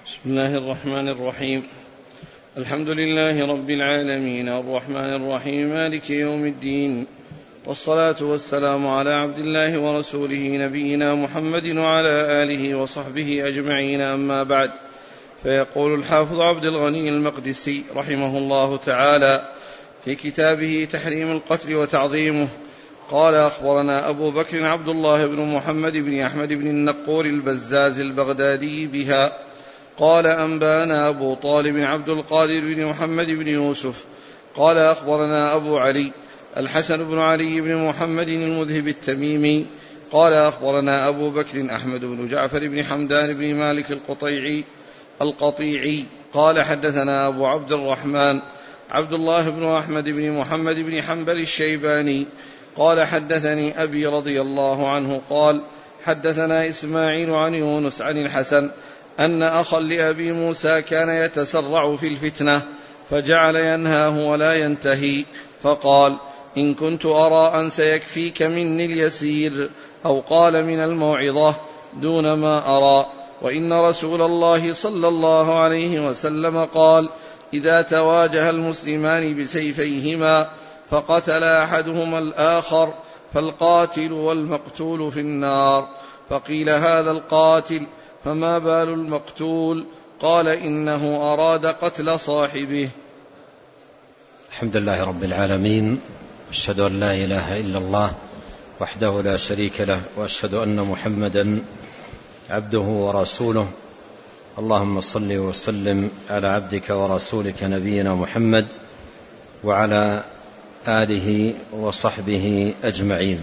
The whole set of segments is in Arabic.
بسم الله الرحمن الرحيم. الحمد لله رب العالمين الرحمن الرحيم مالك يوم الدين، والصلاة والسلام على عبد الله ورسوله نبينا محمد وعلى آله وصحبه أجمعين، أما بعد. فيقول الحافظ عبد الغني المقدسي رحمه الله تعالى في كتابه تحريم القتل وتعظيمه قال: أخبرنا أبو بكر عبد الله بن محمد بن أحمد بن النقور البزاز البغدادي بها قال: أنبانا أبو طالب عبد القادر بن محمد بن يوسف قال: أخبرنا أبو علي الحسن بن علي بن محمد المذهب التميمي قال: أخبرنا أبو بكر أحمد بن جعفر بن حمدان بن مالك القطيعي قال: حدثنا أبو عبد الرحمن عبد الله بن أحمد بن محمد بن حنبل الشيباني قال: حدثني أبي رضي الله عنه قال: حدثنا إسماعيل عن يونس عن الحسن أن أخا لأبي موسى كان يتسرع في الفتنة فجعل ينهاه ولا ينتهي، فقال: إن كنت أرى أن سيكفيك مني اليسير، أو قال من الموعظة دون ما أرى. وإن رسول الله صلى الله عليه وسلم قال: إذا تواجه المسلمان بسيفيهما فقتل أحدهما الآخر فالقاتل والمقتول في النار. فقيل: هذا القاتل، فما بال المقتول؟ قال: إنه أراد قتل صاحبه. الحمد لله رب العالمين، أشهد أن لا إله إلا الله وحده لا شريك له، وأشهد أن محمدا عبده ورسوله. اللهم صل وسلم على عبدك ورسولك نبينا محمد وعلى آله وصحبه أجمعين.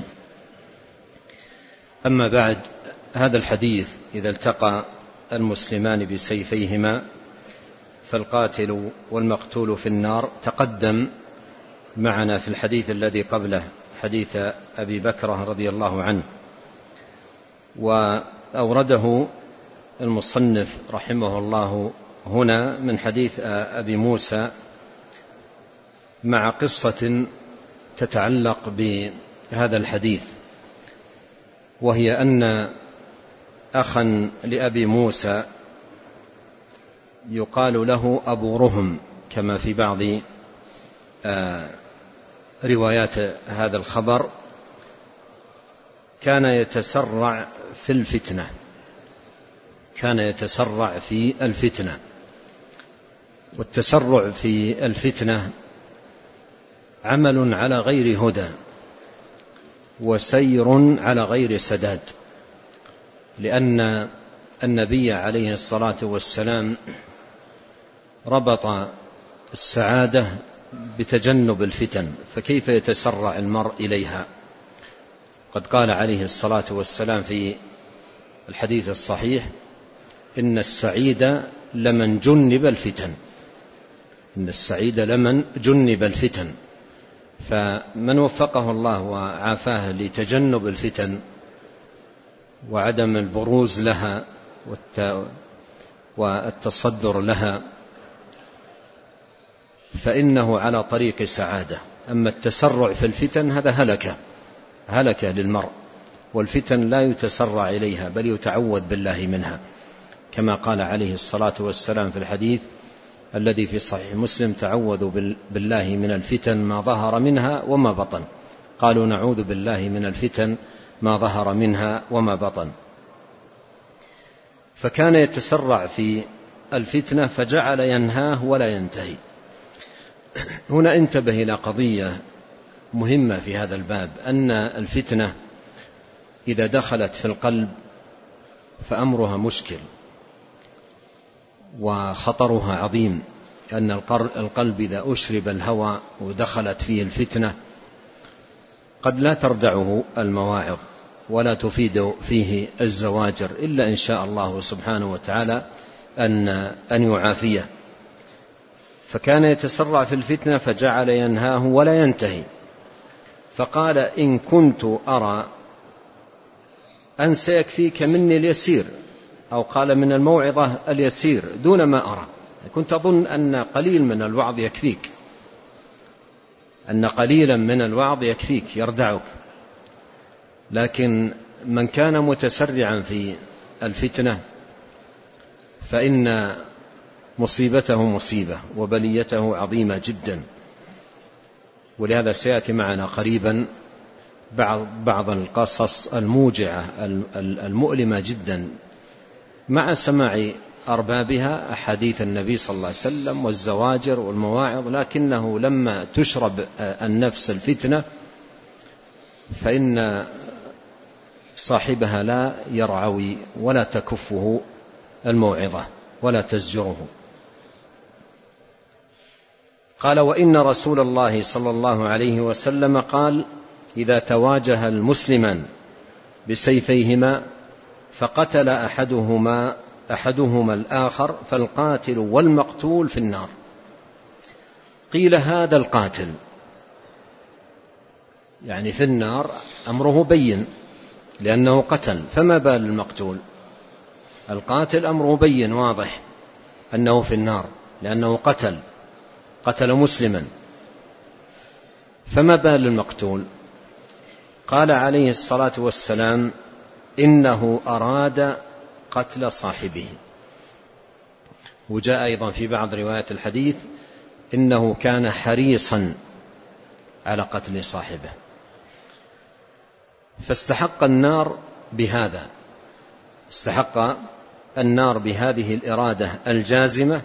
أما بعد، هذا الحديث: إذا التقى المسلمان بسيفيهما فالقاتل والمقتول في النار، تقدم معنا في الحديث الذي قبله، حديث أبي بكرة رضي الله عنه، وأورده المصنف رحمه الله هنا من حديث أبي موسى مع قصة تتعلق بهذا الحديث، وهي أن أخا لأبي موسى يقال له أبو رهم كما في بعض روايات هذا الخبر، كان يتسرع في الفتنة، والتسرع في الفتنة عمل على غير هدى وسير على غير سداد، لأن النبي عليه الصلاة والسلام ربط السعادة بتجنب الفتن، فكيف يتسرع المرء إليها؟ قد قال عليه الصلاة والسلام في الحديث الصحيح: إن السعيد لمن جنب الفتن. فمن وفقه الله وعافاه لتجنب الفتن وعدم البروز لها والتصدر لها فإنه على طريق سعادة. أما التسرع في الفتن هذا هلكة للمرء، والفتن لا يتسرع إليها بل يتعوذ بالله منها، كما قال عليه الصلاة والسلام في الحديث الذي في صحيح مسلم: تعوذوا بالله من الفتن ما ظهر منها وما بطن. قالوا: نعوذ بالله من الفتن ما ظهر منها وما بطن. فكان يتسرع في الفتنة فجعل ينهاه ولا ينتهي. هنا انتبه إلى قضية مهمة في هذا الباب، أن الفتنة إذا دخلت في القلب فأمرها مشكل وخطرها عظيم، أن القلب إذا أشرب الهوى ودخلت فيه الفتنة قد لا تردعه المواعظ ولا تفيد فيه الزواجر، إلا إن شاء الله سبحانه وتعالى أن يعافيه. فكان يتسرع في الفتنة فجعل ينهاه ولا ينتهي، فقال: إن كنت أرى أن سيكفيك مني اليسير، أو قال من الموعظة اليسير دون ما أرى. كنت أظن أن قليل من الوعظ يكفيك، أن قليلا من الوعظ يكفيك يردعك، لكن من كان متسرعا في الفتنة فإن مصيبته مصيبة وبليته عظيمة جدا. ولهذا سيأتي معنا قريبا بعض القصص الموجعة المؤلمة جدا مع سماع أربابها أحاديث النبي صلى الله عليه وسلم والزواجر والمواعظ، لكنه لما تشرب النفس الفتنة فإن صاحبها لا يرعوي ولا تكفه الموعظة ولا تزجره. قال: وإن رسول الله صلى الله عليه وسلم قال: إذا تواجه المسلمان بسيفيهما فقتل أحدهما الآخر فالقاتل والمقتول في النار. قيل: هذا القاتل يعني في النار، أمره بين لأنه قتل، فما بال المقتول؟ القاتل أمره بين واضح أنه في النار لأنه قتل مسلما، فما بال المقتول؟ قال عليه الصلاة والسلام: إنه أراد قتل صاحبه. وجاء أيضا في بعض روايات الحديث: إنه كان حريصا على قتل صاحبه. فاستحق النار بهذا، استحق النار بهذه الإرادة الجازمة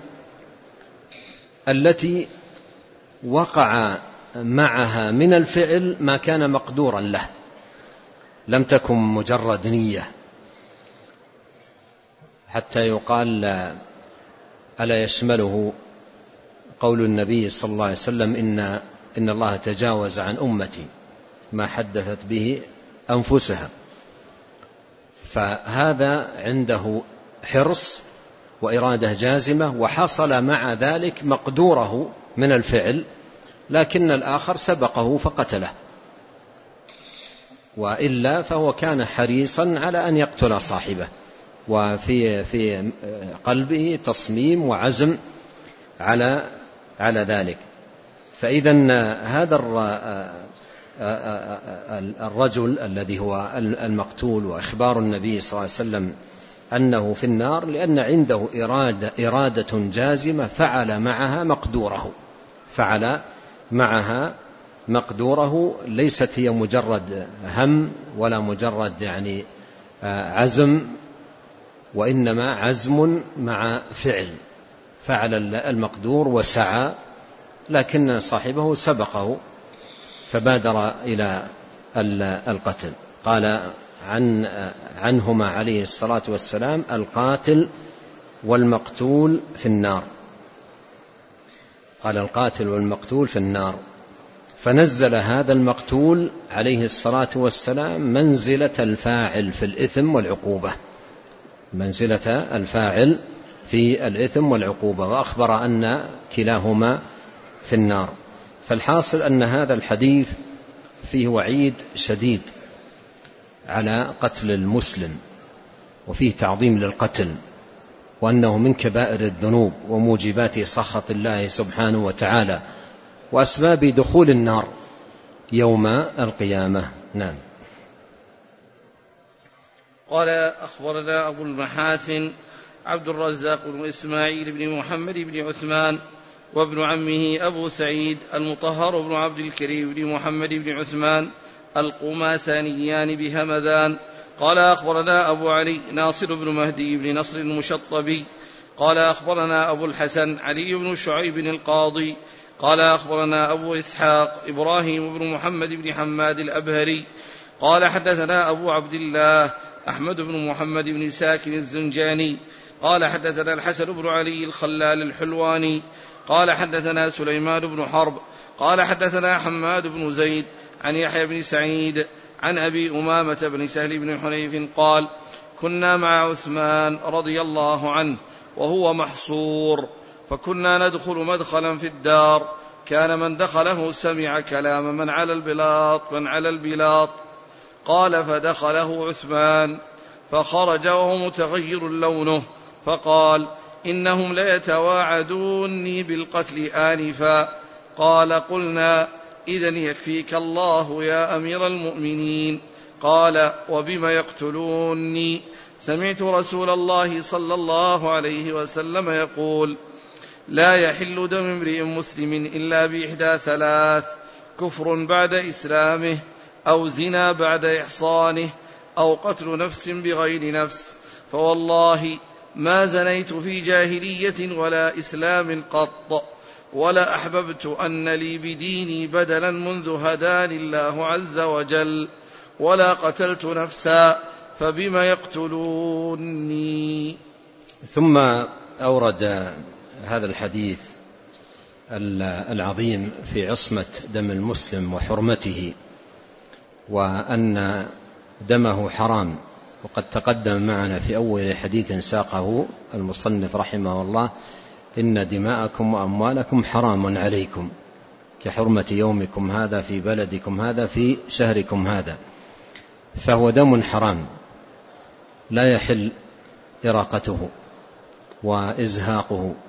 التي وقع معها من الفعل ما كان مقدورا له، لم تكن مجرد نية، حتى يقال: ألا يشمله قول النبي صلى الله عليه وسلم: إن الله تجاوز عن أمتي ما حدثت به أنفسها. فهذا عنده حرص وإرادة جازمة، وحصل مع ذلك مقدوره من الفعل، لكن الآخر سبقه فقتله، وإلا فهو كان حريصا على أن يقتل صاحبه، وفي قلبه تصميم وعزم على ذلك. فإذا هذا الرجل الذي هو المقتول، وإخبار النبي صلى الله عليه وسلم أنه في النار لأن عنده إرادة جازمة فعل معها مقدوره، ليست هي مجرد هم ولا مجرد يعني عزم، وإنما عزم مع فعل المقدور وسعى، لكن صاحبه سبقه فبادر إلى القتل. قال عنهما عليه الصلاة والسلام: القاتل والمقتول في النار. قال: القاتل والمقتول في النار. فنزل هذا المقتول عليه الصلاة والسلام منزلة الفاعل في الإثم والعقوبة، منزلة الفاعل في الإثم والعقوبة، وأخبر أن كلاهما في النار. فالحاصل أن هذا الحديث فيه وعيد شديد على قتل المسلم، وفيه تعظيم للقتل، وأنه من كبائر الذنوب وموجبات سخط الله سبحانه وتعالى، وأسباب دخول النار يوم القيامة. نعم. قال: أخبرنا أبو المحاسن عبد الرزاق بن إسماعيل بن محمد بن عثمان، وابن عمه أبو سعيد المطهر بن عبد الكريم بن محمد بن عثمان القماسانيان بهمذان. قال: أخبرنا أبو علي ناصر بن مهدي بن نصر المشطبي قال: أخبرنا أبو الحسن علي بن شعيب القاضي قال: أخبرنا أبو إسحاق إبراهيم بن محمد بن حماد الأبهري قال: حدثنا أبو عبد الله أحمد بن محمد بن ساكن الزنجاني قال: حدثنا الحسن بن علي الخلال الحلواني قال: حدثنا سليمان بن حرب قال: حدثنا حماد بن زيد عن يحيى بن سعيد عن أبي أمامة بن سهل بن حنيف قال: كنا مع عثمان رضي الله عنه وهو محصور، فكنا ندخل مدخلا في الدار، كان من دخله سمع كلام من على البلاط قال: فدخله عثمان فخرج وهو متغير لونه، فقال: إنهم ليتواعدوني بالقتل آنفا. قال: قلنا: إذن يكفيك الله يا أمير المؤمنين. قال: وبما يقتلوني؟ سمعت رسول الله صلى الله عليه وسلم يقول: لا يحل دم امرئ مسلم إلا بإحدى ثلاث: كفر بعد إسلامه، أو زنا بعد إحصانه، أو قتل نفس بغير نفس. فوالله ما زنيت في جاهلية ولا إسلام قط، ولا أحببت أن لي بديني بدلا منذ هداني الله عز وجل، ولا قتلت نفسا، فبم يقتلوني. ثم أورد هذا الحديث العظيم في عصمة دم المسلم وحرمته، وأن دمه حرام. وقد تقدم معنا في أول حديث ساقه المصنف رحمه الله: إن دماءكم وأموالكم حرام عليكم كحرمة يومكم هذا في بلدكم هذا في شهركم هذا. فهو دم حرام لا يحل إراقته وإزهاقه،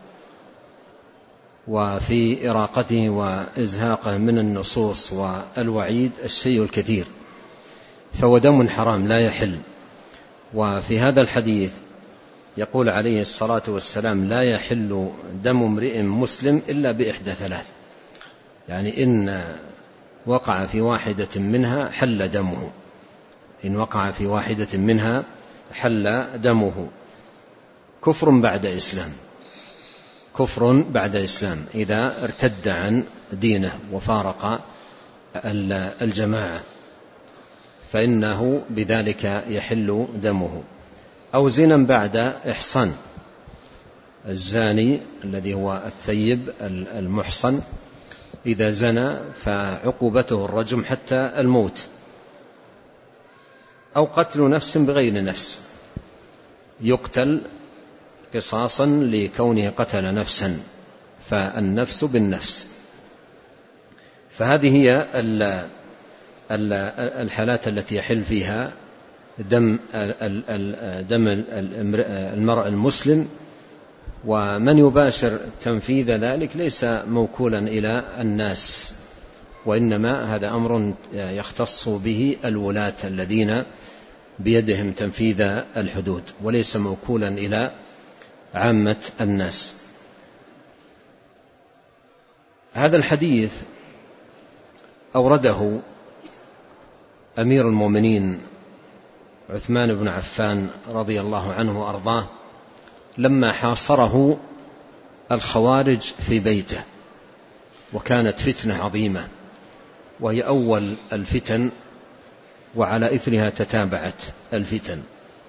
وفي إراقته وإزهاقه من النصوص والوعيد الشيء الكثير، فهو دم حرام لا يحل. وفي هذا الحديث يقول عليه الصلاة والسلام: لا يحل دم امرئ مسلم إلا بإحدى ثلاث، يعني إن وقع في واحدة منها حل دمه، إن وقع في واحدة منها حل دمه: كفر بعد إسلام، كفر بعد إسلام، إذا ارتد عن دينه وفارق الجماعة فإنه بذلك يحل دمه، أو زنا بعد إحصان، الزاني الذي هو الثيب المحصن إذا زنى فعقوبته الرجم حتى الموت، أو قتل نفس بغير نفس، يقتل قصاصا لكونه قتل نفسا، فالنفس بالنفس. فهذه هي الحالات التي يحل فيها دم المرء المسلم، ومن يباشر تنفيذ ذلك ليس موكولا إلى الناس، وإنما هذا أمر يختص به الولاة الذين بيدهم تنفيذ الحدود، وليس موكولا إلى عامة الناس. هذا الحديث أورده أمير المؤمنين عثمان بن عفان رضي الله عنه وأرضاه لما حاصره الخوارج في بيته، وكانت فتنة عظيمة، وهي أول الفتن، وعلى إثرها تتابعت الفتن،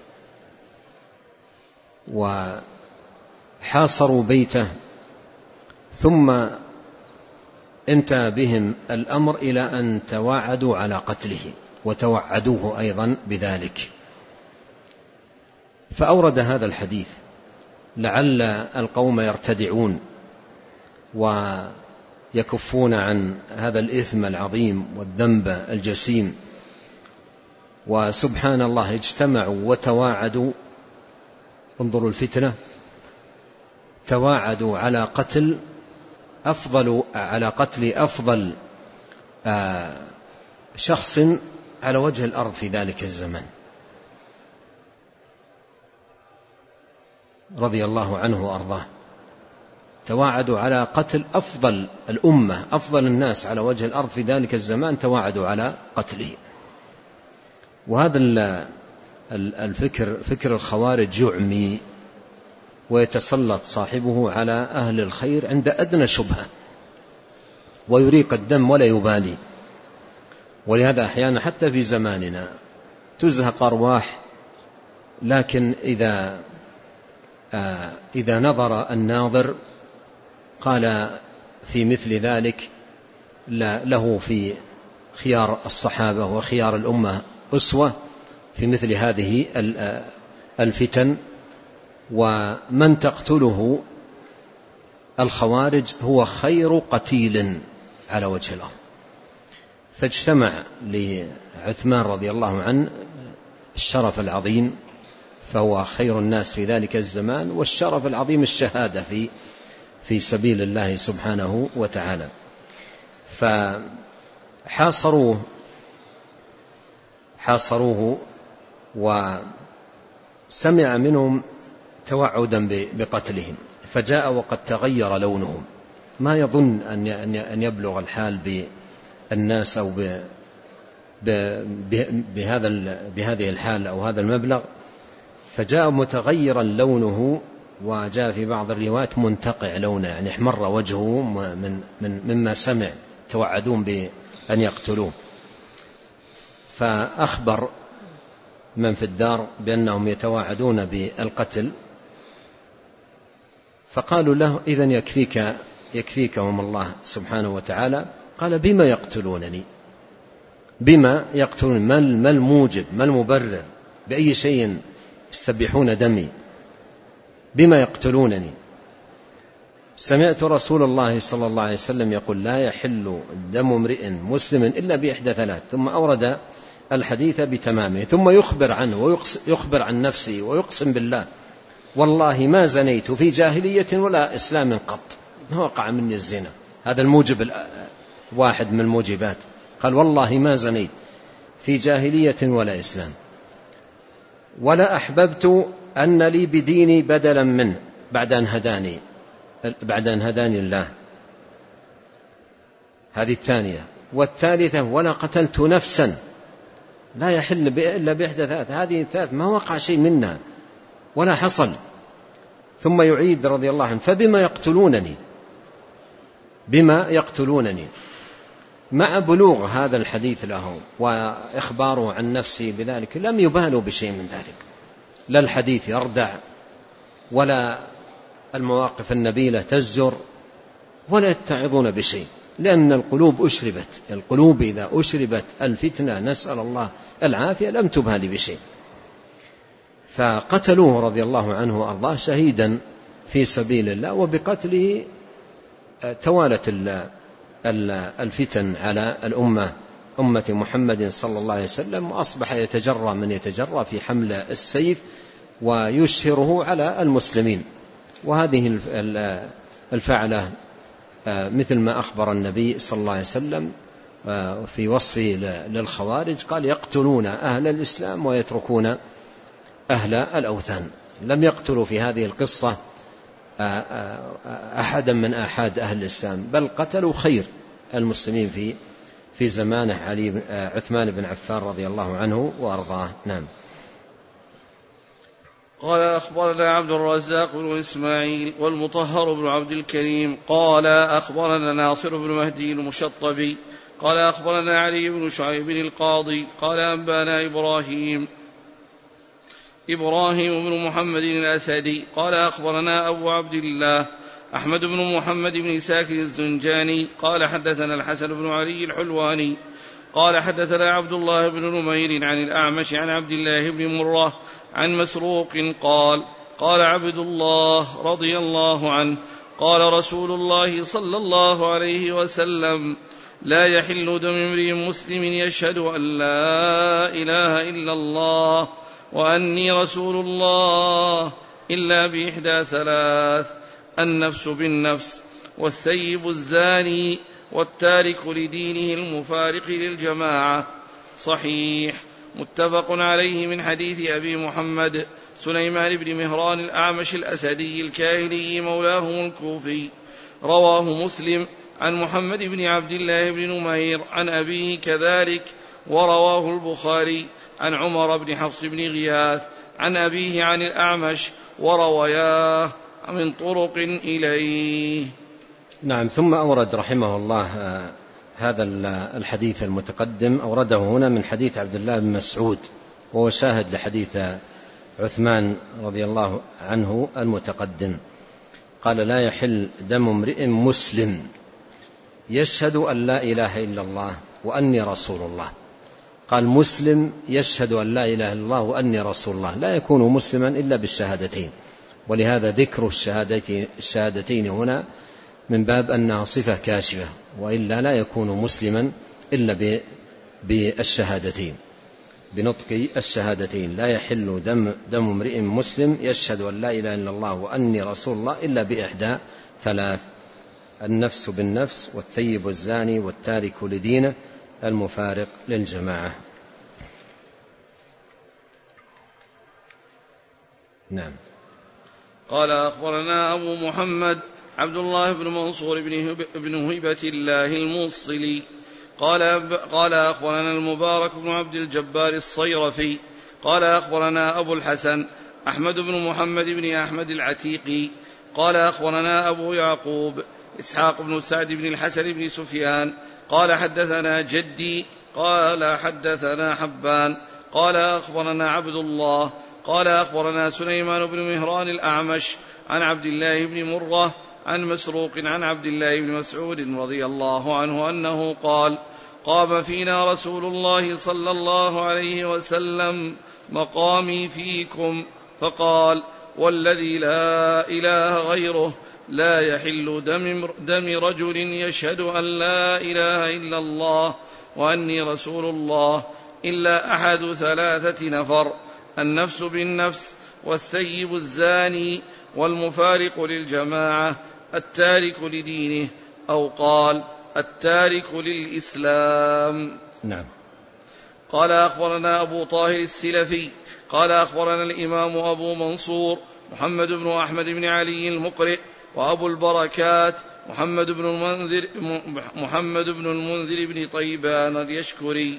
وحاصروا بيته، ثم انتهى بهم الأمر إلى أن تواعدوا على قتله، وتوعدوه أيضا بذلك. فأورد هذا الحديث لعل القوم يرتدعون ويكفون عن هذا الإثم العظيم والذنب الجسيم. وسبحان الله اجتمعوا وتواعدوا، انظروا الفتنة، تواعدوا على قتل أفضل شخص على وجه الأرض في ذلك الزمن رضي الله عنه وأرضاه. تواعدوا على قتل أفضل الأمة، أفضل الناس على وجه الأرض في ذلك الزمان، تواعدوا على قتله. وهذا الفكر، فكر الخوارج، يعمي ويتسلط صاحبه على أهل الخير عند أدنى شبهة، ويريق الدم ولا يبالي. ولهذا أحيانا حتى في زماننا تزهق أرواح، لكن إذا نظر الناظر قال في مثل ذلك له في خيار الصحابة وخيار الأمة أسوة في مثل هذه الفتن. ومن تقتله الخوارج هو خير قتيل على وجه الأرض. فاجتمع لعثمان رضي الله عنه الشرف العظيم، فهو خير الناس في ذلك الزمان، والشرف العظيم الشهادة في سبيل الله سبحانه وتعالى. فحاصروه سمع منهم توعدا بقتلهم، فجاء وقد تغير لونهم، ما يظن أن يبلغ الحال بالناس أو بهذه الحال أو هذا المبلغ، فجاء متغيرا لونه، وجاء في بعض الروايات منتقع لونه، يعني احمر وجهه مما سمع توعدون بأن يقتلوه. فأخبر من في الدار بأنهم يتواعدون بالقتل، فقالوا له: إذن يكفيكهم الله سبحانه وتعالى. قال: بما يقتلونني؟ بما يقتلون؟ ما الموجب، ما المبرر، بأي شيء يستبيحون دمي؟ بما يقتلونني؟ سمعت رسول الله صلى الله عليه وسلم يقول: لا يحل دم امرئ مسلم إلا بإحدى ثلاث. ثم أورد الحديث بتمامه، ثم يخبر عنه ويخبر عن نفسه ويقسم بالله: والله ما زنيت في جاهلية ولا إسلام قط، ما وقع مني الزنا. هذا الموجب واحد من الموجبات، قال: والله ما زنيت في جاهلية ولا إسلام، ولا أحببت أن لي بديني بدلا منه بعد أن هداني الله. هذه الثانية. والثالثة: ولا قتلت نفسا. لا يحل إلا بإحدى ثلاث. هذه الثلاث ما وقع شيء منها ولا حصل. ثم يعيد رضي الله عنه: فبما يقتلونني؟ بما يقتلونني؟ مع بلوغ هذا الحديث له وإخباره عن نفسه بذلك لم يبالوا بشيء من ذلك، لا الحديث يردع ولا المواقف النبيلة تزجر ولا يتعظون بشيء، لأن القلوب أشربت. القلوب إذا أشربت الفتنة، نسأل الله العافية، لم تبالي بشيء. فقتلوه رضي الله عنه وأرضاه شهيدا في سبيل الله، وبقتله توالت الفتن على أمة محمد صلى الله عليه وسلم، وأصبح يتجرى من يتجرى في حمل السيف ويشهره على المسلمين. وهذه الفعلة مثل ما أخبر النبي صلى الله عليه وسلم في وصفه للخوارج، قال: يقتلون أهل الإسلام ويتركون أهل الأوثان. لم يقتلوا في هذه القصة أحدا من آحاد أهل الإسلام، بل قتلوا خير المسلمين في زمانه، عثمان بن عفان رضي الله عنه وأرضاه. نعم. قال: أخبرنا عبد الرزاق بن إسماعيل والمطهر بن عبد الكريم قال: أخبرنا ناصر بن مهدي المشطبي قال: أخبرنا علي بن شعيب القاضي قال: أنبانا إبراهيم بن محمد الأسدي قال: أخبرنا أبو عبد الله أحمد بن محمد بن ساكن الزنجاني قال: حدثنا الحسن بن علي الحلواني قال: حدثنا عبد الله بن نمير عن الأعمش عن عبد الله بن مرة عن مسروق قال عبد الله رضي الله عنه: قال رسول الله صلى الله عليه وسلم: لا يحل دم امرئ مسلم يشهد أن لا إله إلا الله وأني رسول الله إلا بإحدى ثلاث: النفس بالنفس، والثيب الزاني، والتارك لدينه المفارق للجماعة. صحيح. متفق عليه من حديث أبي محمد سليمان بن مهران الأعمش الأسدي الكاهلي مولاهم الكوفي. رواه مسلم عن محمد بن عبد الله بن نمير عن أبيه كذلك، ورواه البخاري عن عمر بن حفص بن غياث عن أبيه عن الأعمش، ورواياه من طرق إليه. نعم. ثم أورد رحمه الله هذا الحديث المتقدم، أورده هنا من حديث عبد الله بن مسعود، وهو شاهد لحديث عثمان رضي الله عنه المتقدم. قال: لا يحل دم امرئ مسلم يشهد أن لا إله إلا الله وأني رسول الله. قال: مسلم يشهد أن لا إله إلا الله وأني رسول الله، لا يكون مسلما إلا بالشهادتين. ولهذا ذكر الشهادتين هنا من باب أنها صفة كاشفة، وإلا لا يكون مسلما إلا بالشهادتين، بنطق الشهادتين. لا يحل دم امرئ مسلم يشهد أن لا إله إلا الله وأني رسول الله إلا بإحدى ثلاث: النفس بالنفس، والثيب الزاني، والتارك لدينه المفارق للجماعة. نعم. قال أخبرنا أبو محمد عبد الله بن منصور بن هبة الله الموصلي قال أخبرنا المبارك بن عبد الجبار الصيرفي قال أخبرنا أبو الحسن أحمد بن محمد بن أحمد العتيقي قال أخبرنا أبو يعقوب إسحاق بن سعد بن الحسن بن سفيان قال حدثنا جدي قال حدثنا حبان قال أخبرنا عبد الله قال أخبرنا سليمان بن مهران الأعمش عن عبد الله بن مرة عن مسروق عن عبد الله بن مسعود رضي الله عنه أنه قال قام فينا رسول الله صلى الله عليه وسلم مقامي فيكم فقال والذي لا إله غيره لا يحل دم رجل يشهد أن لا إله إلا الله وأني رسول الله إلا أحد 3 نفر النفس بالنفس والثيب الزاني والمفارق للجماعة التارك لدينه أو قال التارك للإسلام. نعم. قال أخبرنا أبو طاهر السلفي قال أخبرنا الإمام أبو منصور محمد بن أحمد بن علي المقرئ وأبو البركات محمد بن المنذر بن طيبان اليشكري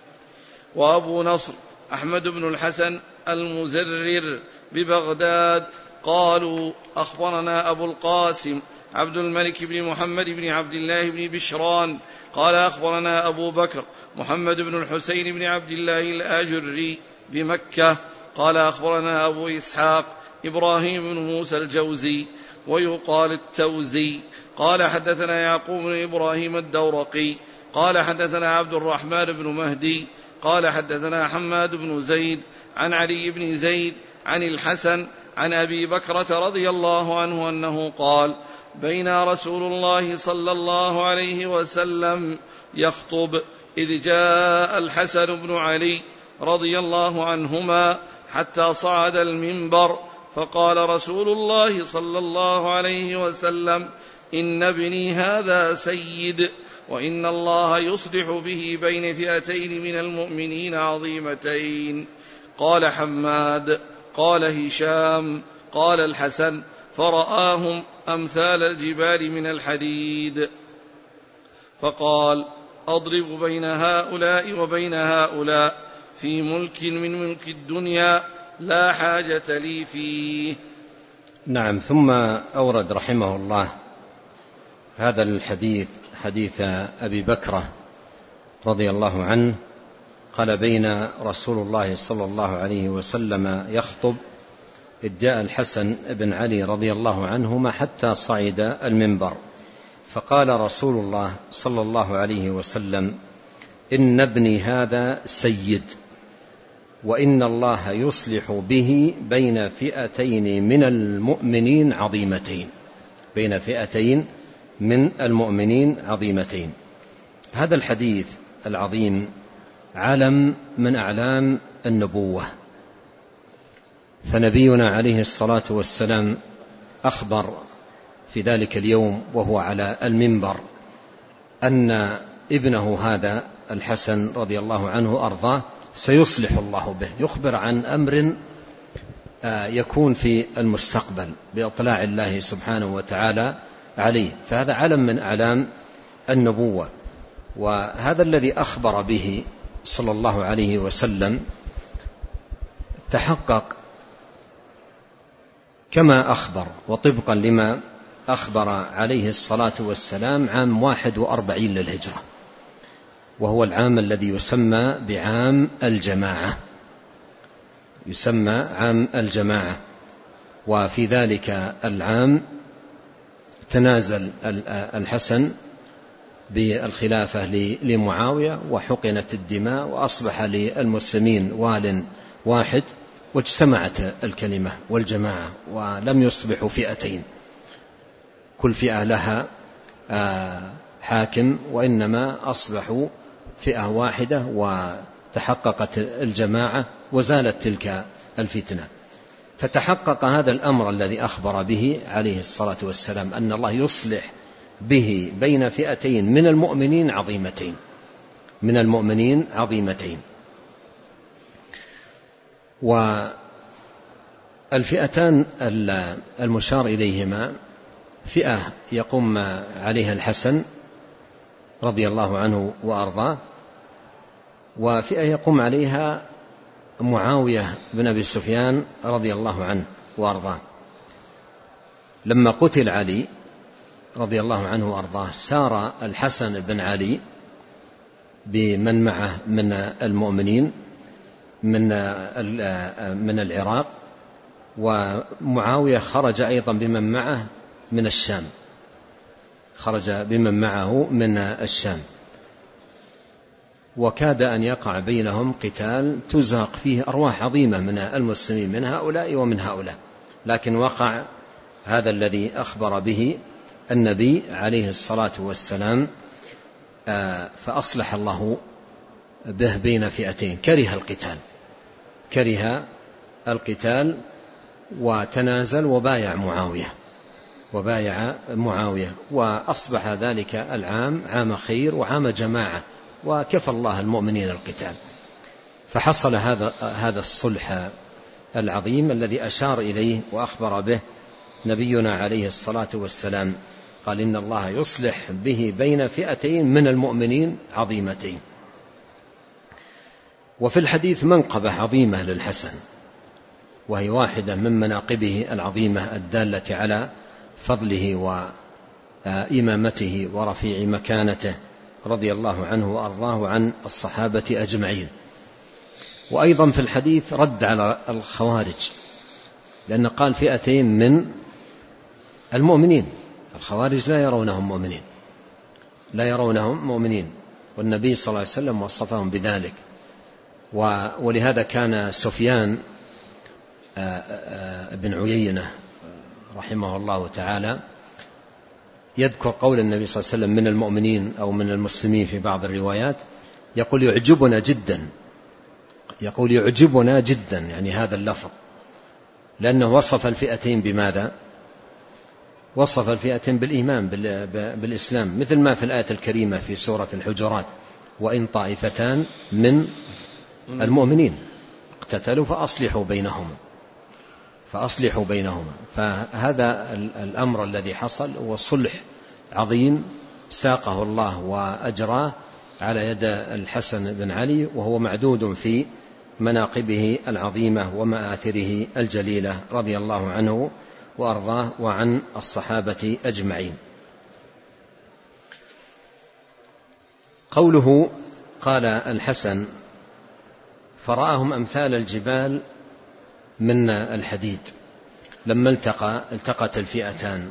وأبو نصر أحمد بن الحسن المزرر ببغداد قالوا أخبرنا أبو القاسم عبد الملك بن محمد بن عبد الله بن بشران قال أخبرنا أبو بكر محمد بن الحسين بن عبد الله الآجري بمكة قال أخبرنا أبو إسحاق إبراهيم بن موسى الجوزي ويقال التوزي قال حدثنا يعقوب بن إبراهيم الدورقي قال حدثنا عبد الرحمن بن مهدي قال حدثنا حماد بن زيد عن علي بن زيد عن الحسن عن أبي بكرة رضي الله عنه أنه قال بين رسول الله صلى الله عليه وسلم يخطب إذ جاء الحسن بن علي رضي الله عنهما حتى صعد المنبر فقال رسول الله صلى الله عليه وسلم إن ابني هذا سيد وإن الله يصلح به بين فئتين من المؤمنين عظيمتين. قال حماد قال هشام قال الحسن فرآهم أمثال الجبال من الحديد فقال أضرب بين هؤلاء وبين هؤلاء في ملك من ملك الدنيا لا حاجة لي فيه. نعم. ثم أورد رحمه الله هذا الحديث حديث أبي بكرة رضي الله عنه قال بين رسول الله صلى الله عليه وسلم يخطب إذ جاء الحسن بن علي رضي الله عنهما حتى صعد المنبر فقال رسول الله صلى الله عليه وسلم إن ابني هذا سيد وإن الله يصلح به بين فئتين من المؤمنين عظيمتين بين فئتين من المؤمنين عظيمتين. هذا الحديث العظيم علم من أعلام النبوة، فنبينا عليه الصلاة والسلام أخبر في ذلك اليوم وهو على المنبر أن ابنه هذا الحسن رضي الله عنه أرضاه سيصلح الله به، يخبر عن أمر يكون في المستقبل بإطلاع الله سبحانه وتعالى عليه، فهذا علم من أعلام النبوة. وهذا الذي أخبر به صلى الله عليه وسلم تحقق كما أخبر وطبقا لما أخبر عليه الصلاة والسلام عام 41 للهجرة، وهو العام الذي يسمى بعام الجماعة، يسمى عام الجماعة. وفي ذلك العام تنازل الحسن بالخلافة لمعاوية وحقنت الدماء وأصبح للمسلمين وال واحد واجتمعت الكلمة والجماعة ولم يصبحوا فئتين كل فئة لها حاكم، وإنما أصبحوا فئة واحدة وتحققت الجماعة وزالت تلك الفتنة. فتحقق هذا الأمر الذي أخبر به عليه الصلاة والسلام أن الله يصلح به بين فئتين من المؤمنين عظيمتين من المؤمنين عظيمتين. الفئتان المشار إليهما فئة يقوم عليها الحسن رضي الله عنه وأرضاه، وفئة يقوم عليها معاوية بن أبي سفيان رضي الله عنه وأرضاه. لما قتل علي رضي الله عنه وأرضاه سار الحسن بن علي بمن معه من المؤمنين من العراق، ومعاوية خرج أيضا بمن معه من الشام، خرج بمن معه من الشام، وكاد أن يقع بينهم قتال تزهق فيه أرواح عظيمة من المسلمين من هؤلاء ومن هؤلاء، لكن وقع هذا الذي أخبر به النبي عليه الصلاة والسلام، فأصلح الله به بين فئتين، كره القتال وتنازل وبايع معاوية، وأصبح ذلك العام عام خير وعام جماعة، وكفى الله المؤمنين القتال. فحصل هذا الصلح العظيم الذي أشار إليه وأخبر به نبينا عليه الصلاة والسلام، قال إن الله يصلح به بين فئتين من المؤمنين عظيمتين. وفي الحديث منقبة عظيمة للحسن، وهي واحدة من مناقبه العظيمة الدالة على فضله وإمامته ورفيع مكانته رضي الله عنه وأرضاه عن الصحابة أجمعين. وأيضا في الحديث رد على الخوارج، لأن قال فئتين من المؤمنين، الخوارج لا يرونهم مؤمنين، والنبي صلى الله عليه وسلم وصفهم بذلك. ولهذا كان سفيان بن عيينة رحمه الله تعالى يذكر قول النبي صلى الله عليه وسلم من المؤمنين أو من المسلمين في بعض الروايات، يقول يعجبنا جدا يعني هذا اللفظ، لأنه وصف الفئتين بماذا؟ وصف الفئتين بالإيمان بالإسلام، مثل ما في الآية الكريمة في سورة الحجرات: وإن طائفتان من المؤمنين اقتتلوا فأصلحوا بينهما. فهذا الأمر الذي حصل هو صلح عظيم ساقه الله وأجراه على يد الحسن بن علي، وهو معدود في مناقبه العظيمة ومآثره الجليلة رضي الله عنه وأرضاه وعن الصحابة أجمعين. قوله قال الحسن: فرآهم أمثال الجبال من الحديد. لما التقت الفئتان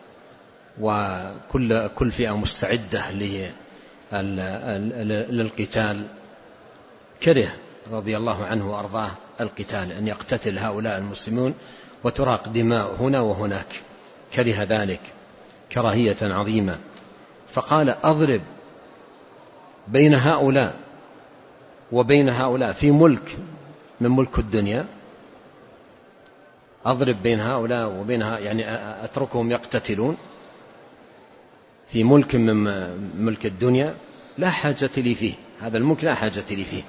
وكل فئة مستعدة للقتال، كره رضي الله عنه وأرضاه القتال، أن يقتتل هؤلاء المسلمون وتراق دماء هنا وهناك، كره ذلك كراهية عظيمة، فقال: أضرب بين هؤلاء وبين هؤلاء في ملك من ملك الدنيا، أضرب بين هؤلاء وبينها، يعني أتركهم يقتتلون في ملك من ملك الدنيا لا حاجة لي فيه، هذا الملك لا حاجة لي فيه.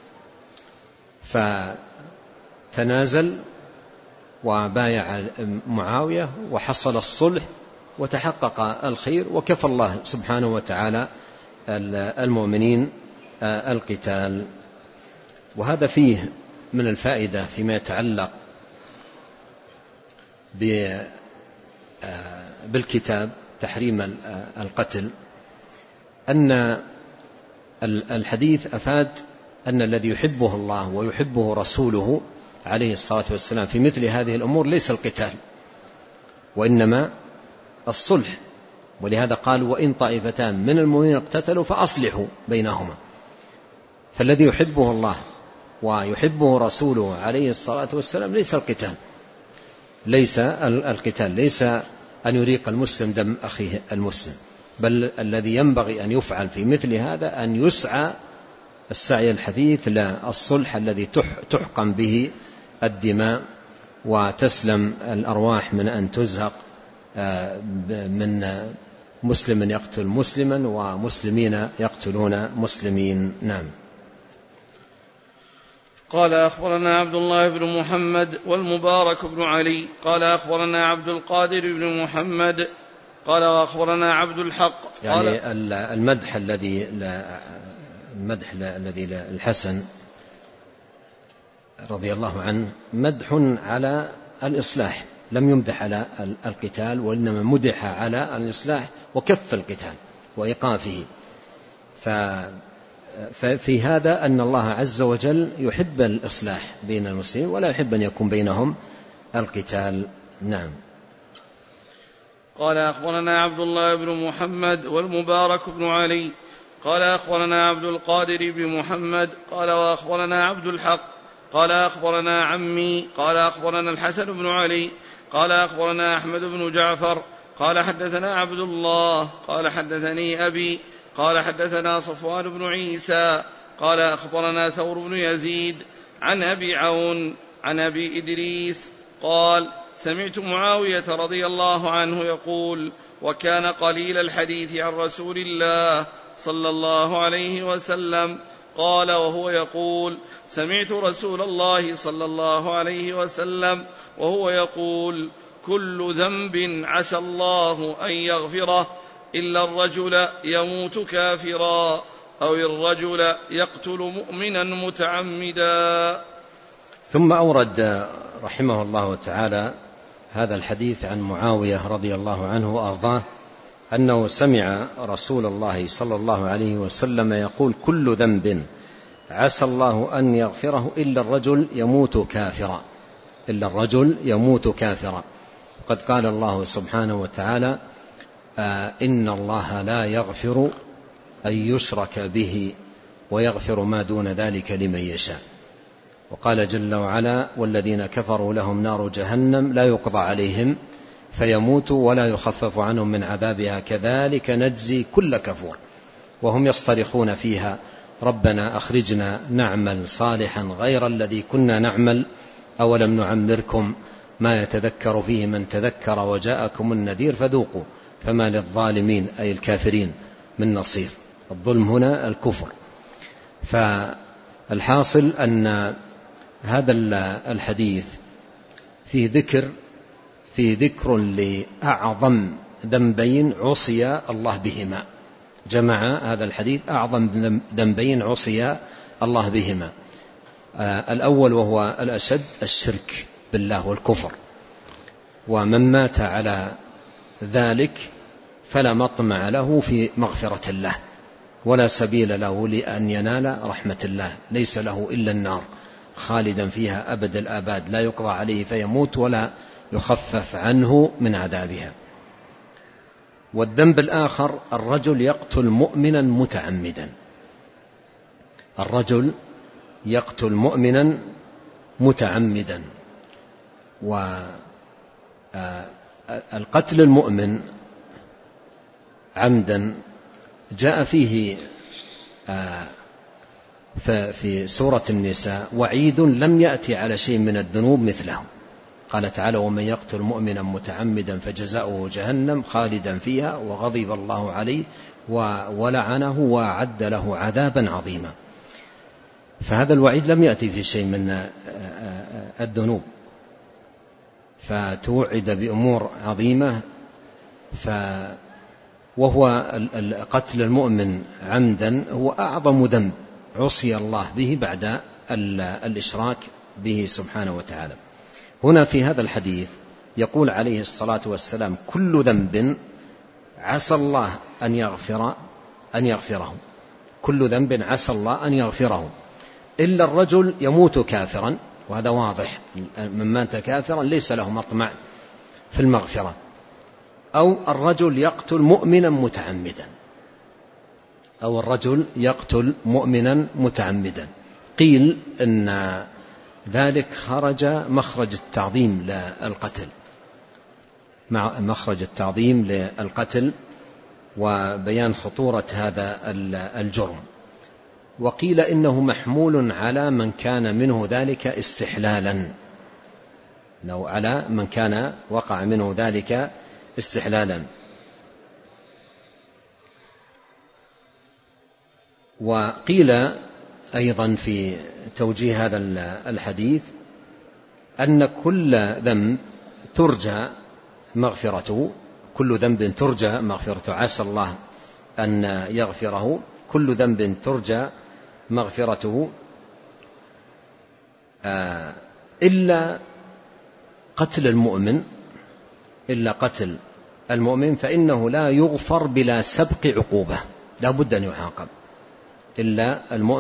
فتنازل وبايع معاوية وحصل الصلح وتحقق الخير، وكفى الله سبحانه وتعالى المؤمنين القتال. وهذا فيه من الفائدة فيما يتعلق بالكتاب تحريم القتل، أن الحديث أفاد أن الذي يحبه الله ويحبه رسوله عليه الصلاة والسلام في مثل هذه الأمور ليس القتال وإنما الصلح. ولهذا قال: وإن طائفتان من المؤمنين اقتتلوا فأصلحوا بينهما. فالذي يحبه الله ويحبه رسوله عليه الصلاة والسلام ليس القتال، ليس أن يريق المسلم دم أخيه المسلم، بل الذي ينبغي أن يفعل في مثل هذا أن يسعى السعي الحثيث للصلح الذي تحقن به الدماء وتسلم الأرواح من أن تزهق من مسلم يقتل مسلما ومسلمين يقتلون مسلمين. نعم. قال أخبرنا عبد الله بن محمد والمبارك بن علي قال أخبرنا عبد القادر بن محمد قال وأخبرنا عبد الحق يعني المدح الذي الحسن رضي الله عنه مدح على الإصلاح، لم يمدح على القتال، وإنما مدح على الإصلاح وكف القتال وإيقافه. ففي هذا أن الله عز وجل يحب الإصلاح بين المسلمين ولا يحب أن يكون بينهم القتال. نعم. قال أخبرنا عبد الله بن محمد والمبارك بن علي قال أخبرنا عبد القادر بن محمد قال وأخبرنا عبد الحق قال أخبرنا عمي قال أخبرنا الحسن بن علي قال أخبرنا أحمد بن جعفر قال حدثنا عبد الله قال حدثني أبي قال حدثنا صفوان بن عيسى قال أخبرنا ثور بن يزيد عن أبي عون عن أبي إدريس قال سمعت معاوية رضي الله عنه يقول وكان قليل الحديث عن رسول الله صلى الله عليه وسلم قال وهو يقول سمعت رسول الله صلى الله عليه وسلم وهو يقول كل ذنب عسى الله أن يغفره إلا الرجل يموت كافرا أو الرجل يقتل مؤمنا متعمدا. ثم أورد رحمه الله تعالى هذا الحديث عن معاوية رضي الله عنه وأرضاه أنه سمع رسول الله صلى الله عليه وسلم يقول كل ذنب عسى الله أن يغفره إلا الرجل يموت كافرا، إلا الرجل يموت كافرا. قد قال الله سبحانه وتعالى إن الله لا يغفر أن يشرك به ويغفر ما دون ذلك لمن يشاء. وقال جل وعلا والذين كفروا لهم نار جهنم لا يقضى عليهم فيموتوا ولا يخفف عنهم من عذابها كذلك نجزي كل كفور وهم يصطرخون فيها ربنا أخرجنا نعمل صالحا غير الذي كنا نعمل أولم نعمركم ما يتذكر فيه من تذكر وجاءكم النذير فذوقوا فما للظالمين أي الكافرين من نصير. الظلم هنا الكفر. فالحاصل أن هذا الحديث فيه ذكر لأعظم ذنبين عصي الله بهما، جمع هذا الحديث أعظم ذنبين عصي الله بهما. الأول وهو الأشد الشرك بالله والكفر، ومن مات على ذلك فلا مطمع له في مغفرة الله ولا سبيل له لأن ينال رحمة الله، ليس له إلا النار خالدا فيها أبد الآباد لا يقضى عليه فيموت ولا يخفف عنه من عذابها. والذنب الآخر الرجل يقتل مؤمنا متعمدا، الرجل يقتل مؤمنا متعمدا. والقتل المؤمن عمدا جاء فيه في سورة النساء وعيد لم يأتي على شيء من الذنوب مثله. قال تعالى ومن يقتل مؤمنا متعمدا فجزاؤه جهنم خالدا فيها وغضب الله عليه ولعنه وأعد له عذابا عظيما. فهذا الوعيد لم يأتي في شيء من الذنوب، فتوعد بأمور عظيمة. وهو قتل المؤمن عمدا هو أعظم ذنب عصي الله به بعد الإشراك به سبحانه وتعالى. هنا في هذا الحديث يقول عليه الصلاة والسلام كل ذنب عسى الله أن يغفره، كل ذنب عسى الله أن يغفره إلا الرجل يموت كافرا، وهذا واضح، من مات كافرا ليس له مطمع في المغفرة، أو الرجل يقتل مؤمنا متعمدا، أو الرجل يقتل مؤمنا متعمدا. قيل إن ذلك خرج مخرج التعظيم للقتل، مع مخرج التعظيم للقتل وبيان خطورة هذا الجرم. وقيل إنه محمول على من كان منه ذلك استحلالا، لو على من كان وقع منه ذلك استحلالا. وقيل أيضا في توجيه هذا الحديث أن كل ذنب ترجى مغفرته، كل ذنب ترجى مغفرته، عسى الله أن يغفره، كل ذنب ترجى مغفرته إلا قتل المؤمن، إلا قتل المؤمن فإنه لا يغفر بلا سبق عقوبة، لا بد أن يعاقب. إلا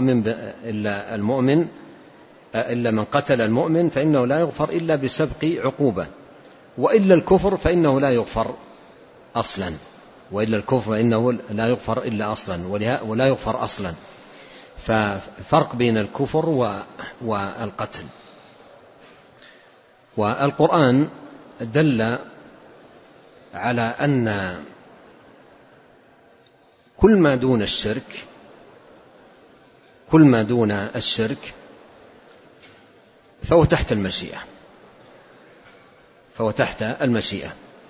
من قتل المؤمن فإنه لا يغفر إلا بسبق عقوبة، وإلا الكفر فإنه لا يغفر أصلا، وإلا الكفر فإنه لا يغفر إلا أصلا ولا يغفر أصلا. ففرق بين الكفر والقتل. والقرآن دل على أن كل ما دون الشرك فهو تحت المشيئة.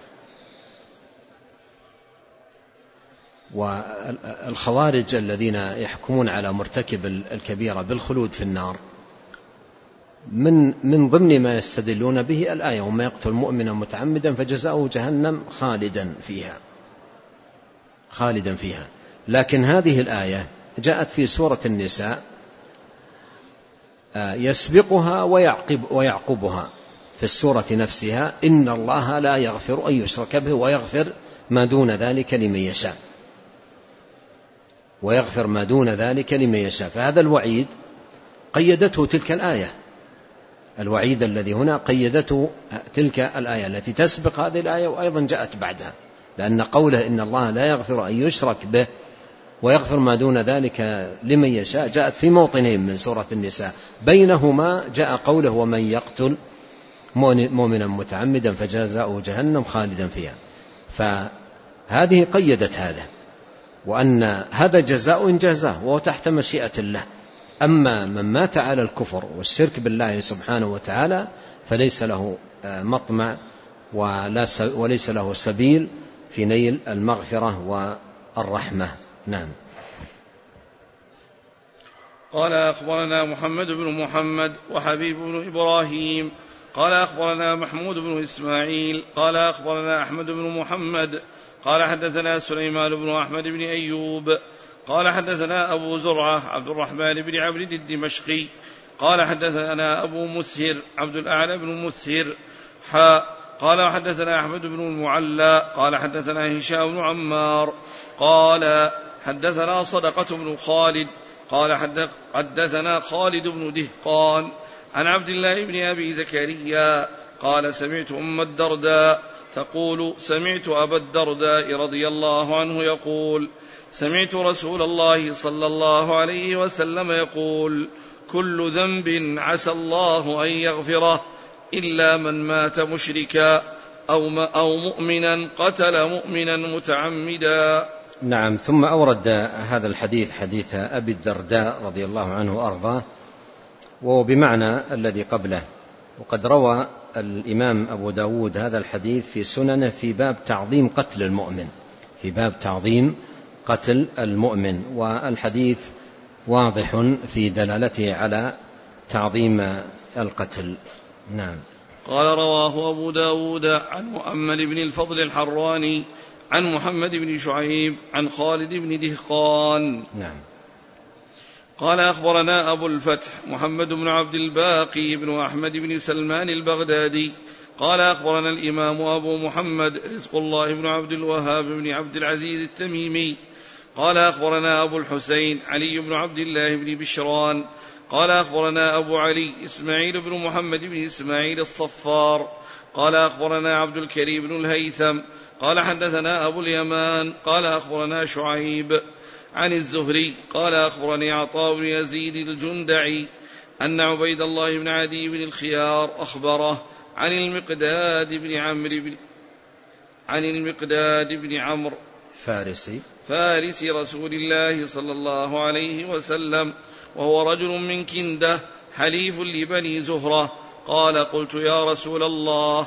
والخوارج الذين يحكمون على مرتكب الكبيرة بالخلود في النار من ضمن ما يستدلون به الآية: وما يقتل مؤمنا متعمدا فجزاؤه جهنم خالدا فيها. لكن هذه الآية جاءت في سورة النساء يسبقها ويعقبها في السورة نفسها: إن الله لا يغفر أن يشرك به ويغفر ما دون ذلك لمن يشاء. فهذا الوعيد قيدته تلك الآية، الوعيد الذي هنا قيدته تلك الآية التي تسبق هذه الآية وأيضا جاءت بعدها، لأن قوله إن الله لا يغفر أن يشرك به ويغفر ما دون ذلك لمن يشاء جاءت في موطنين من سورة النساء، بينهما جاء قوله: ومن يقتل مؤمنا متعمدا فجزاؤه جهنم خالدا فيها. فهذه قيدت هذا، وأن هذا جزاء وهو تحت مشيئة الله. أما من مات على الكفر والشرك بالله سبحانه وتعالى فليس له مطمع وليس له سبيل في نيل المغفرة والرحمة. نعم. قال أخبرنا محمد بن محمد وحبيب بن إبراهيم قال أخبرنا محمود بن إسماعيل قال أخبرنا أحمد بن محمد قال حدثنا سليمان بن أحمد بن أيوب قال حدثنا أبو زرعة عبد الرحمن بن عبد الدمشقي قال حدثنا أبو مسهر عبد الأعلى بن مسهر قال حدثنا أحمد بن المعلى قال حدثنا هشام بن عمار قال حدثنا صدقة بن خالد قال حدثنا خالد بن دهقان عن عبد الله بن أبي زكريا قال سمعت أم الدرداء تقول: سمعت أبا الدرداء رضي الله عنه يقول: سمعت رسول الله صلى الله عليه وسلم يقول: كل ذنب عسى الله أن يغفره إلا من مات مشركا أو مؤمنا قتل مؤمنا متعمدا. نعم. ثم أورد هذا الحديث حديث أبي الدرداء رضي الله عنه وأرضاه، وهو بمعنى الذي قبله. وقد روى الإمام أبو داود هذا الحديث في سننه في باب تعظيم قتل المؤمن، والحديث واضح في دلالته على تعظيم القتل. نعم. قال: رواه أبو داود عن مؤمل بن الفضل الحراني عن محمد بن شعيب عن خالد بن دهقان. نعم. قال: أخبرنا أبو الفتح محمد بن عبد الباقي بن أحمد بن سلمان البغدادي قال: أخبرنا الإمام أبو محمد رزق الله بن عبد الوهاب بن عبد العزيز التميمي قال: أخبرنا أبو الحسين علي بن عبد الله بن بشران قال: أخبرنا أبو علي إسماعيل بن محمد بن إسماعيل الصفار قال: أخبرنا عبد الكريم بن الهيثم قال: حدثنا أبو اليمان قال: أخبرنا شعيب عن الزهري قال: أخبرني عطاء بن يزيد الجندعي أن عبيد الله بن عدي بن الخيار أخبره عن المقداد بن عمرو فارس رسول الله صلى الله عليه وسلم، وهو رجل من كندة حليف لبني زهرة. قال: قلت: يا رسول الله،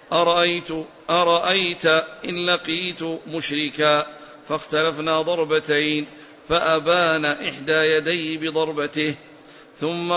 أرأيت إن لقيت مشركا فاختلفنا ضربتين فأبان إحدى يديه بضربته ثم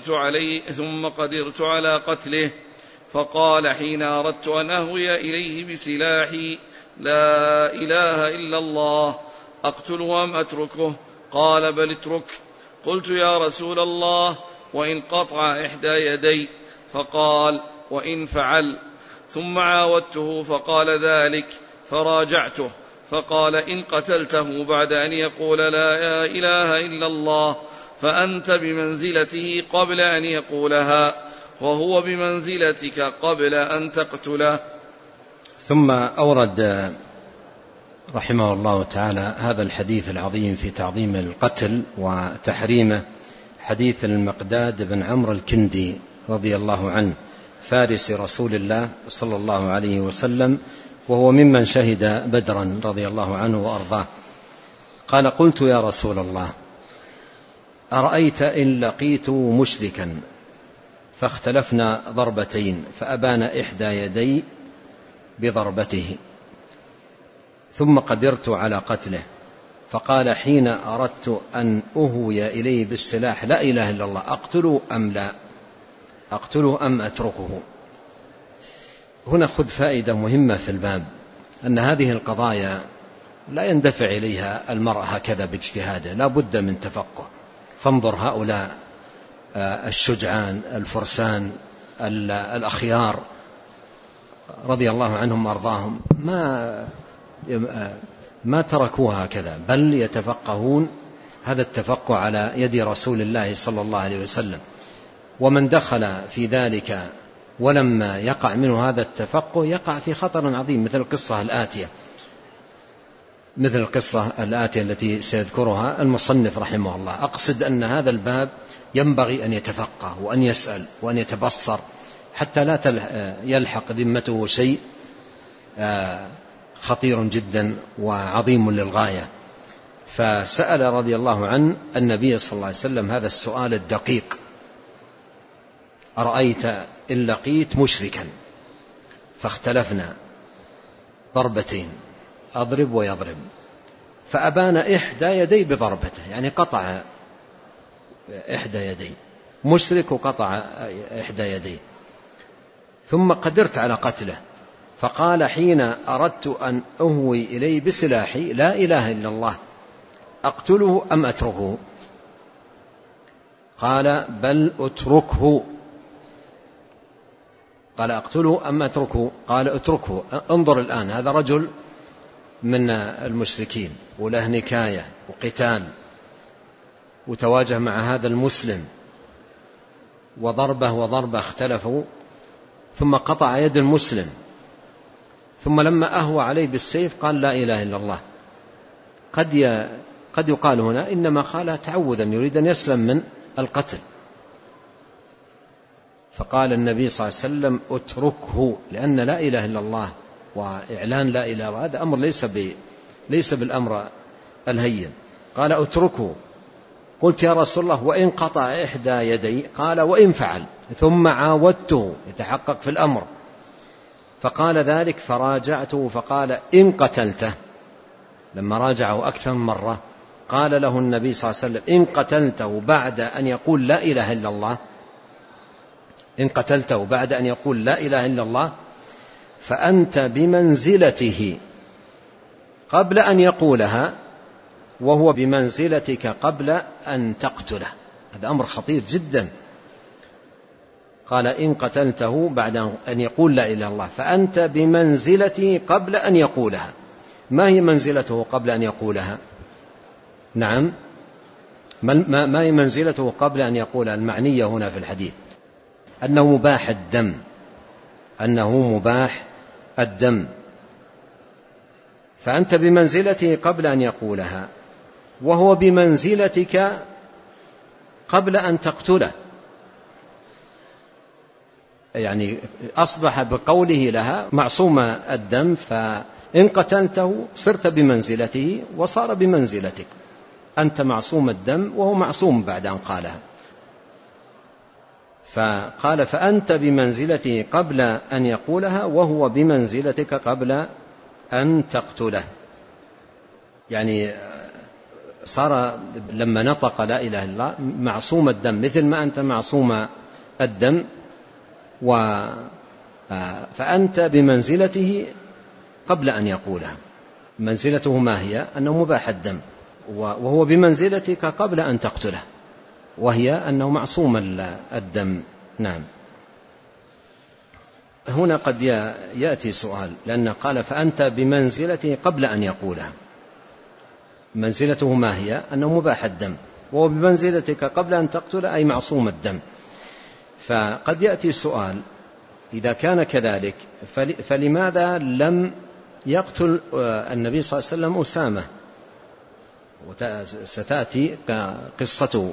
قدرت على قتله. فقال حين أردت أن أهوي إليه بسلاحي: لا إله إلا الله، أقتله أم أتركه؟ قال: بل اترك. قلت: يا رسول الله، وإن قطع إحدى يدي؟ فقال: وإن فعل. ثم عاودته فقال ذلك، فراجعته فقال: إن قتلته بعد أن يقول لا إله إلا الله فأنت بمنزلته قبل أن يقولها، وهو بمنزلتك قبل أن تقتله. ثم أورد رحمه الله تعالى هذا الحديث العظيم في تعظيم القتل وتحريمه، حديث المقداد بن عمرو الكندي رضي الله عنه، فارس رسول الله صلى الله عليه وسلم، وهو ممن شهد بدرا رضي الله عنه وأرضاه. قال: قلت: يا رسول الله، أرأيت إن لقيت مشركا فاختلفنا ضربتين فأبان إحدى يدي بضربته ثم قدرت على قتله، فقال حين أردت أن أهوي إليه بالسلاح: لا إله إلا الله، أقتله أم لا؟ أقتله أم أتركه؟ هنا خذ فائدة مهمة في الباب، أن هذه القضايا لا يندفع إليها المرء هكذا باجتهاده، لا بد من تفقه. فانظر هؤلاء الشجعان الفرسان الأخيار رضي الله عنهم وأرضاهم ما تركوها هكذا، بل يتفقهون هذا التفقه على يد رسول الله صلى الله عليه وسلم. ومن دخل في ذلك ولما يقع منه هذا التفقه يقع في خطر عظيم، مثل القصة الآتية التي سيذكرها المصنف رحمه الله. أقصد أن هذا الباب ينبغي أن يتفقه وأن يسأل وأن يتبصر حتى لا يلحق ذمته شيء خطير جدا وعظيم للغاية. فسأل رضي الله عنه النبي صلى الله عليه وسلم هذا السؤال الدقيق: أرأيت إن لقيت مشركا فاختلفنا ضربتين، أضرب ويضرب، فأبان إحدى يدي بضربته، يعني قطع إحدى يدي، مشرك وقطع إحدى يدي، ثم قدرت على قتله، فقال حين أردت أن أهوي إليه بسلاحي: لا إله إلا الله، أقتله أم أتركه؟ قال: بل أتركه. قال: أقتله أم أتركه؟ قال: أتركه. انظر الآن، هذا رجل من المشركين وله نكاية وقتال، وتواجه مع هذا المسلم، وضربه اختلفوا، ثم قطع يد المسلم، ثم لما أهوى عليه بالسيف قال: لا إله إلا الله. قد يقال هنا إنما قال تعوذا، يريد أن يسلم من القتل. فقال النبي صلى الله عليه وسلم: اتركه، لأن لا إله إلا الله وإعلان لا إله إلا الله هذا أمر ليس بالأمر الهين. قال: اتركه. قلت: يا رسول الله، وإن قطع إحدى يدي؟ قال: وإن فعل. ثم عاودته يتحقق في الأمر، فقال ذلك، فراجعته فقال: إن قتلته. لما راجعه أكثر من مرة قال له النبي صلى الله عليه وسلم: إن قتلته بعد أن يقول لا إله إلا الله، إن قتلته بعد أن يقول لا إله إلا الله فأنت بمنزلته قبل أن يقولها، وهو بمنزلتك قبل أن تقتله. هذا أمر خطير جدا. قال: إن قتلته بعد أن يقول لا إله إلا الله فأنت بمنزلته قبل أن يقولها. ما هي منزلته قبل أن يقولها؟ نعم، ما هي منزلته قبل أن يقولها؟ المعنية هنا في الحديث أنه مباح الدم، فأنت بمنزلته قبل أن يقولها، وهو بمنزلتك قبل أن تقتله. يعني أصبح بقوله لها معصوم الدم، فإن قتلته صرت بمنزلته وصار بمنزلتك، أنت معصوم الدم وهو معصوم بعد أن قالها. فقال: فأنت بمنزلته قبل أن يقولها، وهو بمنزلتك قبل أن تقتله. يعني صار لما نطق لا إله إلا الله معصوم الدم، مثل ما أنت معصوم الدم، فأنت بمنزلته قبل أن يقولها. منزلته ما هي؟ أنه مباح الدم، وهو بمنزلتك قبل أن تقتله، وهي أنه معصوم الدم. نعم. هنا قد يأتي سؤال، لأنه قال فأنت بمنزلته قبل أن يقولها. منزلته ما هي؟ أنه مباح الدم، وهو بمنزلتك قبل أن تقتله، أي معصوم الدم. فقد يأتي السؤال إذا كان كذلك فلماذا لم يقتل النبي صلى الله عليه وسلم أسامة؟ وستأتي قصته.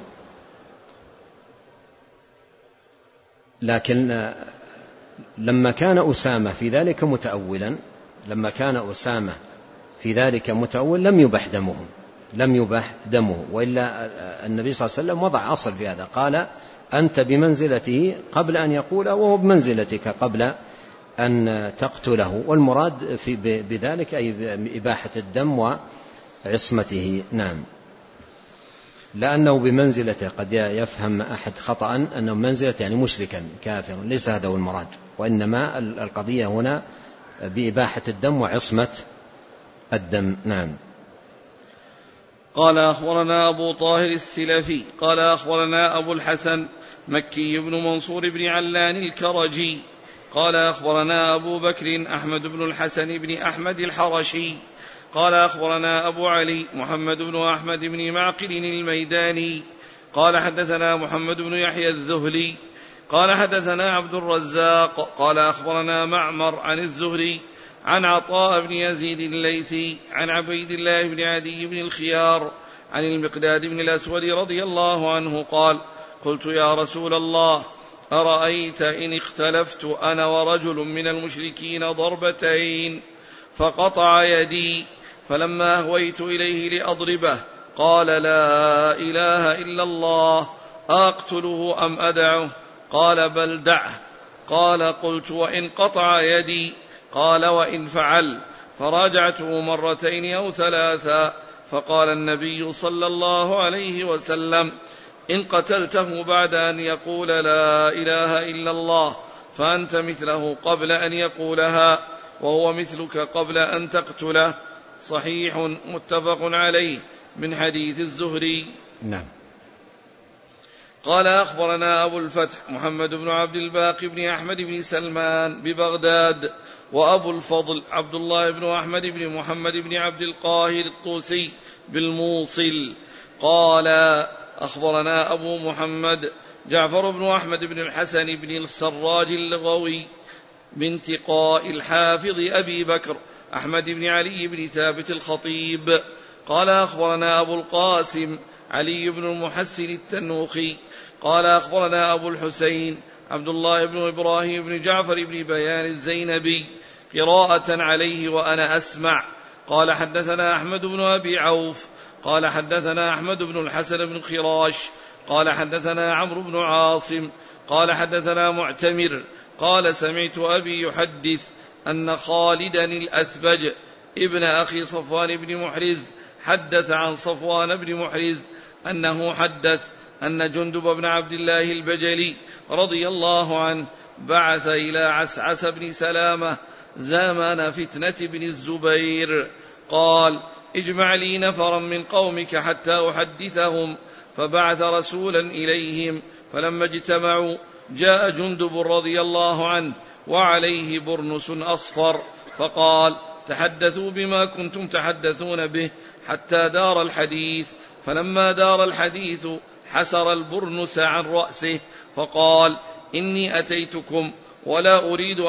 لكن لما كان أسامة في ذلك متأولا، لم يبح دمه، وإلا النبي صلى الله عليه وسلم وضع أصل في هذا، قال أنت بمنزلته قبل أن يقوله، وهو بمنزلتك قبل أن تقتله، والمراد بذلك أي إباحة الدم وعصمته. نعم. لأنه بمنزلته قد يفهم أحد خطأ أنه منزلة يعني مشركا كافرا، ليس هذا هو المراد، وإنما القضية هنا بإباحة الدم وعصمة الدم. نعم. قال أخبرنا أبو طاهر السلفي قال أخبرنا أبو الحسن مكي بن منصور بن علان الكرجي قال أخبرنا أبو بكر أحمد بن الحسن بن أحمد الحرشي قال أخبرنا أبو علي محمد بن أحمد بن معقل الميداني قال حدثنا محمد بن يحيى الذهلي قال حدثنا عبد الرزاق قال أخبرنا معمر عن الزهري عن عطاء بن يزيد الليثي عن عبيد الله بن عدي بن الخيار عن المقداد بن الأسود رضي الله عنه قال قلت يا رسول الله أرأيت إن اختلفت أنا ورجل من المشركين ضربتين فقطع يدي، فلما أهويت إليه لأضربه قال لا إله إلا الله، أقتله أم أدعه؟ قال بل دعه. قال قلت وإن قطع يدي؟ قال وإن فعل. فراجعته مرتين أو ثلاثا، فقال النبي صلى الله عليه وسلم إن قتلته بعد أن يقول لا إله إلا الله فأنت مثله قبل أن يقولها، وهو مثلك قبل أن تقتله. صحيح متفق عليه من حديث الزهري. نعم. قال أخبرنا أبو الفتح محمد بن عبد الباقي بن أحمد بن سلمان ببغداد، وأبو الفضل عبد الله بن أحمد بن محمد بن عبد القاهر الطوسي بالموصل. قال أخبرنا أبو محمد جعفر بن أحمد بن الحسن بن السراج اللغوي بانتقاء الحافظ أبي بكر أحمد بن علي بن ثابت الخطيب. قال أخبرنا أبو القاسم علي بن المحسن التنوخي قال أخبرنا أبو الحسين عبد الله بن إبراهيم بن جعفر بن بيان الزينبي قراءة عليه وأنا أسمع. قال حدثنا أحمد بن أبي عوف قال حدثنا أحمد بن الحسن بن خراش قال حدثنا عمرو بن عاصم قال حدثنا معتمر قال سمعت أبي يحدث أن خالدا الأثبج ابن أخي صفوان بن محرز حدث عن صفوان بن محرز أنه حدث أن جندب بن عبد الله البجلي رضي الله عنه بعث إلى عسعس بن سلامة زمن فتنة بن الزبير قال اجمع لي نفرا من قومك حتى أحدثهم، فبعث رسولا إليهم، فلما اجتمعوا جاء جندب رضي الله عنه وعليه برنس أصفر، فقال تحدثوا بما كنتم تحدثون به حتى دار الحديث. فلما دار الحديث حسر البرنس عن رأسه فقال إني أتيتكم ولا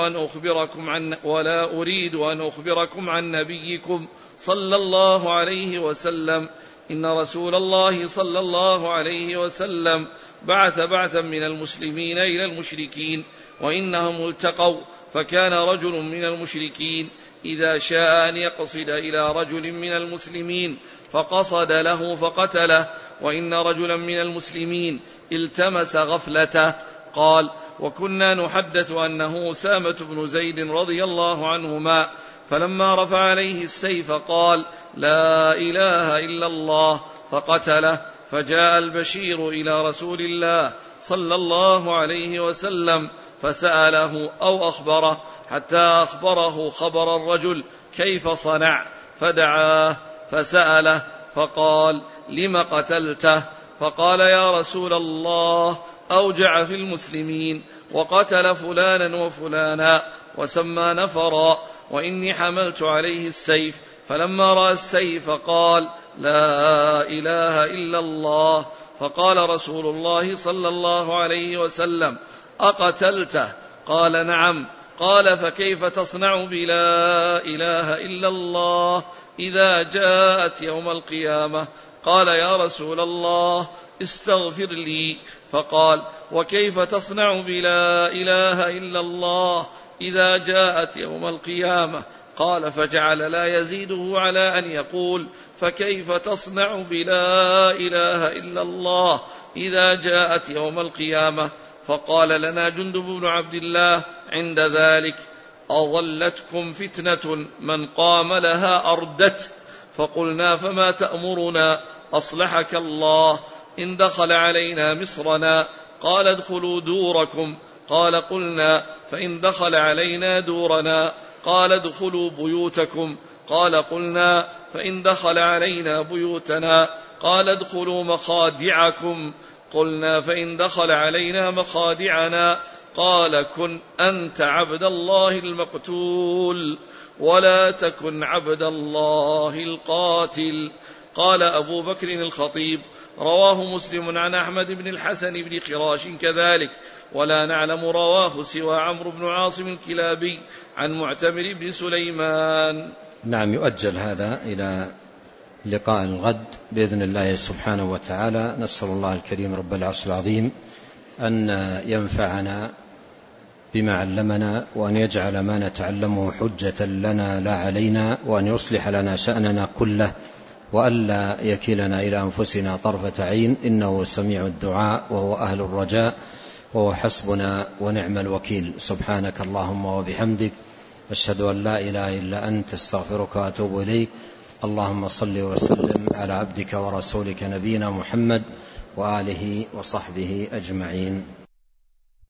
أريد أن أخبركم عن نبيكم صلى الله عليه وسلم. إن رسول الله صلى الله عليه وسلم بعث بعثا من المسلمين إلى المشركين، وإنهم التقوا، فكان رجل من المشركين إذا شاء أن يقصد إلى رجل من المسلمين فقصد له فقتله، وإن رجلا من المسلمين التمس غفلته. قال وكنا نحدث أنه أسامة بن زيد رضي الله عنهما، فلما رفع عليه السيف قال: لا إله إلا الله، فقتله. فجاء البشير إلى رسول الله صلى الله عليه وسلم فسأله أو أخبره حتى أخبره خبر الرجل كيف صنع، فدعاه فسأله فقال: لم قتلته؟ فقال: يا رسول الله، أوجع في المسلمين وقتل فلانا وفلانا وسمى نفرا، وإني حملت عليه السيف، فلما رأى السيف قال: لا إله إلا الله. فقال رسول الله صلى الله عليه وسلم: أقتلته؟ قال: نعم. قال: فكيف تصنع بلا إله إلا الله إذا جاءت يوم القيامة؟ قال: يا رسول الله، استغفر لي. فقال: وكيف تصنع بلا إله إلا الله إذا جاءت يوم القيامة؟ قال: فجعل لا يزيده على أن يقول: فكيف تصنع بلا إله إلا الله إذا جاءت يوم القيامة؟ فقال لنا جندب بن عبد الله عند ذلك: أضلتكم فتنة من قام لها أردت. فقلنا: فما تأمرنا؟ أصلحك الله. إن دخل علينا مصرنا قال: ادخلوا دوركم. قال: قلنا: فإن دخل علينا دورنا قال: ادخلوا بيوتكم. قال: قلنا: فإن دخل علينا بيوتنا قال: ادخلوا مخادعكم. قلنا: فإن دخل علينا مخادعنا قال: كن أنت عبد الله المقتول ولا تكن عبد الله القاتل. قال أبو بكر الخطيب: رواه مسلم عن أحمد بن الحسن بن خراش كذلك، ولا نعلم رواه سوى عمرو بن عاصم الكلابي عن معتمر بن سليمان. نعم، يؤجل هذا إلى لقاء الغد بإذن الله سبحانه وتعالى. نسأل الله الكريم رب العرش العظيم أن ينفعنا بما علمنا، وأن يجعل ما نتعلمه حجة لنا لا علينا، وأن يصلح لنا شأننا كله، وألا يكلنا إلى أنفسنا طرفة عين، إنه سميع الدعاء وهو أهل الرجاء وهو حسبنا ونعم الوكيل. سبحانك اللهم وبحمدك، أشهد أن لا إله إلا أنت، استغفرك وأتوب إليك. اللهم صل وسلم على عبدك ورسولك نبينا محمد وآله وصحبه أجمعين.